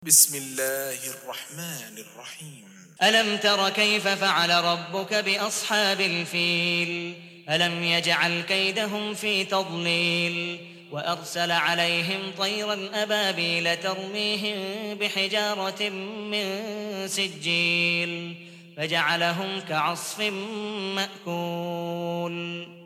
بسم الله الرحمن الرحيم. ألم تر كيف فعل ربك بأصحاب الفيل ألم يجعل كيدهم في تضليل وأرسل عليهم طيرا أبابيل ترميهم بحجارة من سجيل فجعلهم كعصف مأكول.